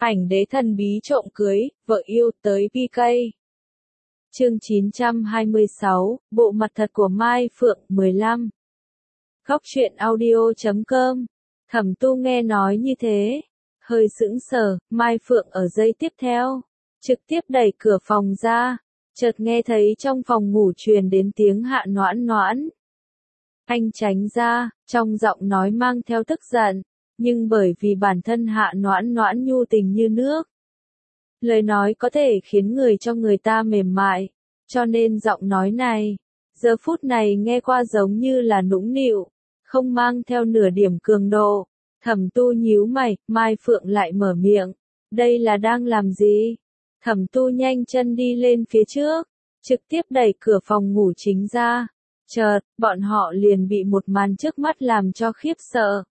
Ảnh đế thần bí trộm cưới, vợ yêu tới PK. Chương 926, bộ mặt thật của Mai Phượng 15. Góc truyện audio.com. Thẩm Tu nghe nói như thế, hơi sững sờ, Mai Phượng ở giây tiếp theo, trực tiếp đẩy cửa phòng ra, chợt nghe thấy trong phòng ngủ truyền đến tiếng Hạ Noãn Noãn. Anh tránh ra, trong giọng nói mang theo tức giận, nhưng bởi vì bản thân Hạ Noãn Noãn nhu tình như nước. Lời nói có thể khiến người cho người ta mềm mại, cho nên giọng nói này, giờ phút này nghe qua giống như là nũng nịu, không mang theo nửa điểm cường độ. Thẩm Tu nhíu mày, Mai Phượng lại mở miệng, đây là đang làm gì? Thẩm Tu nhanh chân đi lên phía trước, trực tiếp đẩy cửa phòng ngủ chính ra. Chợt, bọn họ liền bị một màn trước mắt làm cho khiếp sợ.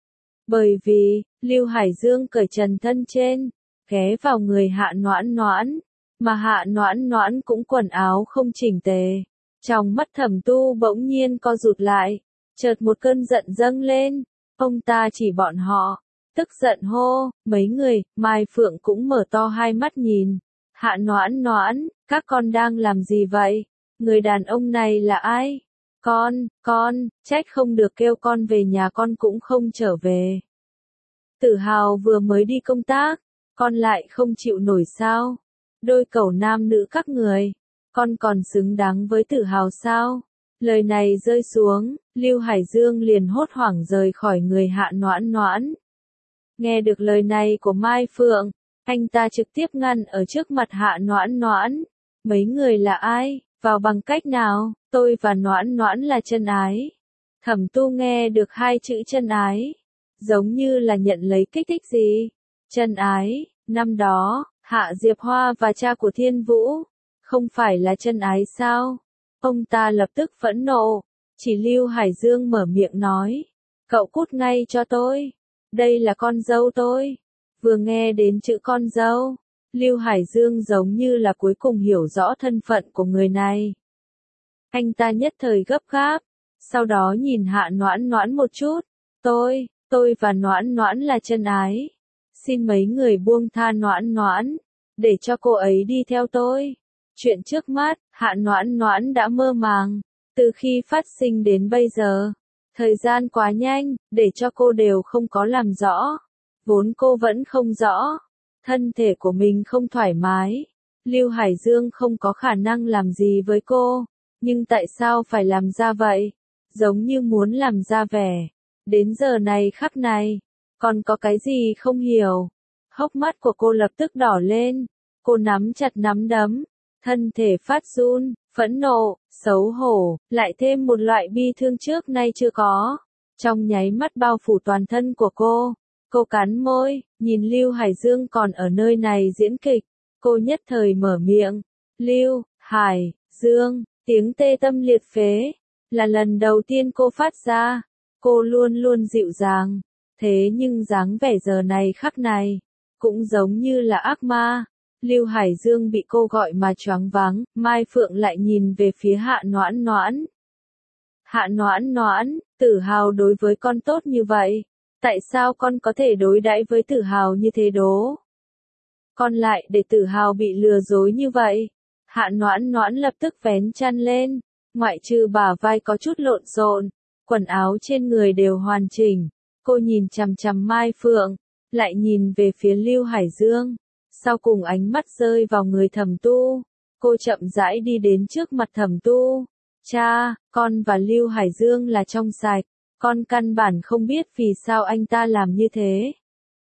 Bởi vì, Lưu Hải Dương cởi trần thân trên, ghé vào người Hạ Noãn Noãn, mà Hạ Noãn Noãn cũng quần áo không chỉnh tề. Trong mắt Thẩm Tu bỗng nhiên co rụt lại, chợt một cơn giận dâng lên, ông ta chỉ bọn họ, tức giận hô, mấy người, Mai Phượng cũng mở to hai mắt nhìn. Hạ Noãn Noãn, các con đang làm gì vậy? Người đàn ông này là ai? Con, trách không được kêu con về nhà con cũng không trở về. Tử Hào vừa mới đi công tác, con lại không chịu nổi sao? Đôi cẩu nam nữ các người, con còn xứng đáng với Tử Hào sao? Lời này rơi xuống, Lưu Hải Dương liền hốt hoảng rời khỏi người Hạ Noãn Noãn. Nghe được lời này của Mai Phượng, anh ta trực tiếp ngăn ở trước mặt Hạ Noãn Noãn. Mấy người là ai? Vào bằng cách nào? Tôi và Noãn Noãn là chân ái. Thẩm Tu nghe được hai chữ chân ái, giống như là nhận lấy kích thích gì. Chân ái, năm đó, Hạ Diệp Hoa và cha của Thiên Vũ, không phải là chân ái sao? Ông ta lập tức phẫn nộ, chỉ Lưu Hải Dương mở miệng nói, cậu cút ngay cho tôi, đây là con dâu tôi. Vừa nghe đến chữ con dâu, Lưu Hải Dương giống như là cuối cùng hiểu rõ thân phận của người này. Anh ta nhất thời gấp gáp, sau đó nhìn Hạ Noãn Noãn một chút, tôi và Noãn Noãn là chân ái. Xin mấy người buông tha Noãn Noãn, để cho cô ấy đi theo tôi. Chuyện trước mắt, Hạ Noãn Noãn đã mơ màng, từ khi phát sinh đến bây giờ. Thời gian quá nhanh, để cho cô đều không có làm rõ. Vốn cô vẫn không rõ, thân thể của mình không thoải mái. Lưu Hải Dương không có khả năng làm gì với cô, nhưng tại sao phải làm ra vậy? Giống như muốn làm ra vẻ. Đến giờ này khắc này, còn có cái gì không hiểu? Hốc mắt của cô lập tức đỏ lên, cô nắm chặt nắm đấm, thân thể phát run, phẫn nộ, xấu hổ, lại thêm một loại bi thương trước nay chưa có. Trong nháy mắt bao phủ toàn thân của cô cắn môi, nhìn Lưu Hải Dương còn ở nơi này diễn kịch, cô nhất thời mở miệng, Lưu, Hải, Dương, tiếng tê tâm liệt phế, là lần đầu tiên cô phát ra, cô luôn luôn dịu dàng, thế nhưng dáng vẻ giờ này khắc này, cũng giống như là ác ma. Lưu Hải Dương bị cô gọi mà choáng váng, Mai Phượng lại nhìn về phía Hạ Noãn Noãn. Hạ Noãn Noãn, Tử Hào đối với con tốt như vậy, tại sao con có thể đối đãi với Tử Hào như thế đố? Con lại để Tử Hào bị lừa dối như vậy. Hạ Noãn Noãn lập tức vén chăn lên, ngoại trừ bả vai có chút lộn xộn, quần áo trên người đều hoàn chỉnh. Cô nhìn chằm chằm Mai Phượng, lại nhìn về phía Lưu Hải Dương. Sau cùng ánh mắt rơi vào người Thẩm Tu, cô chậm rãi đi đến trước mặt Thẩm Tu. Cha, con và Lưu Hải Dương là trong sạch, con căn bản không biết vì sao anh ta làm như thế.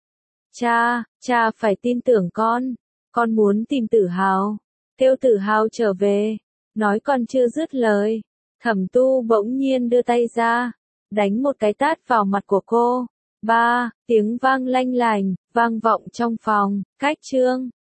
Cha phải tin tưởng con muốn tìm Tử Hào, kêu Tử Hào trở về. Nói còn chưa dứt lời, Thẩm Tu bỗng nhiên đưa tay ra, đánh một cái tát vào mặt của cô. Ba, tiếng vang lanh lành, vang vọng trong phòng, cách chương.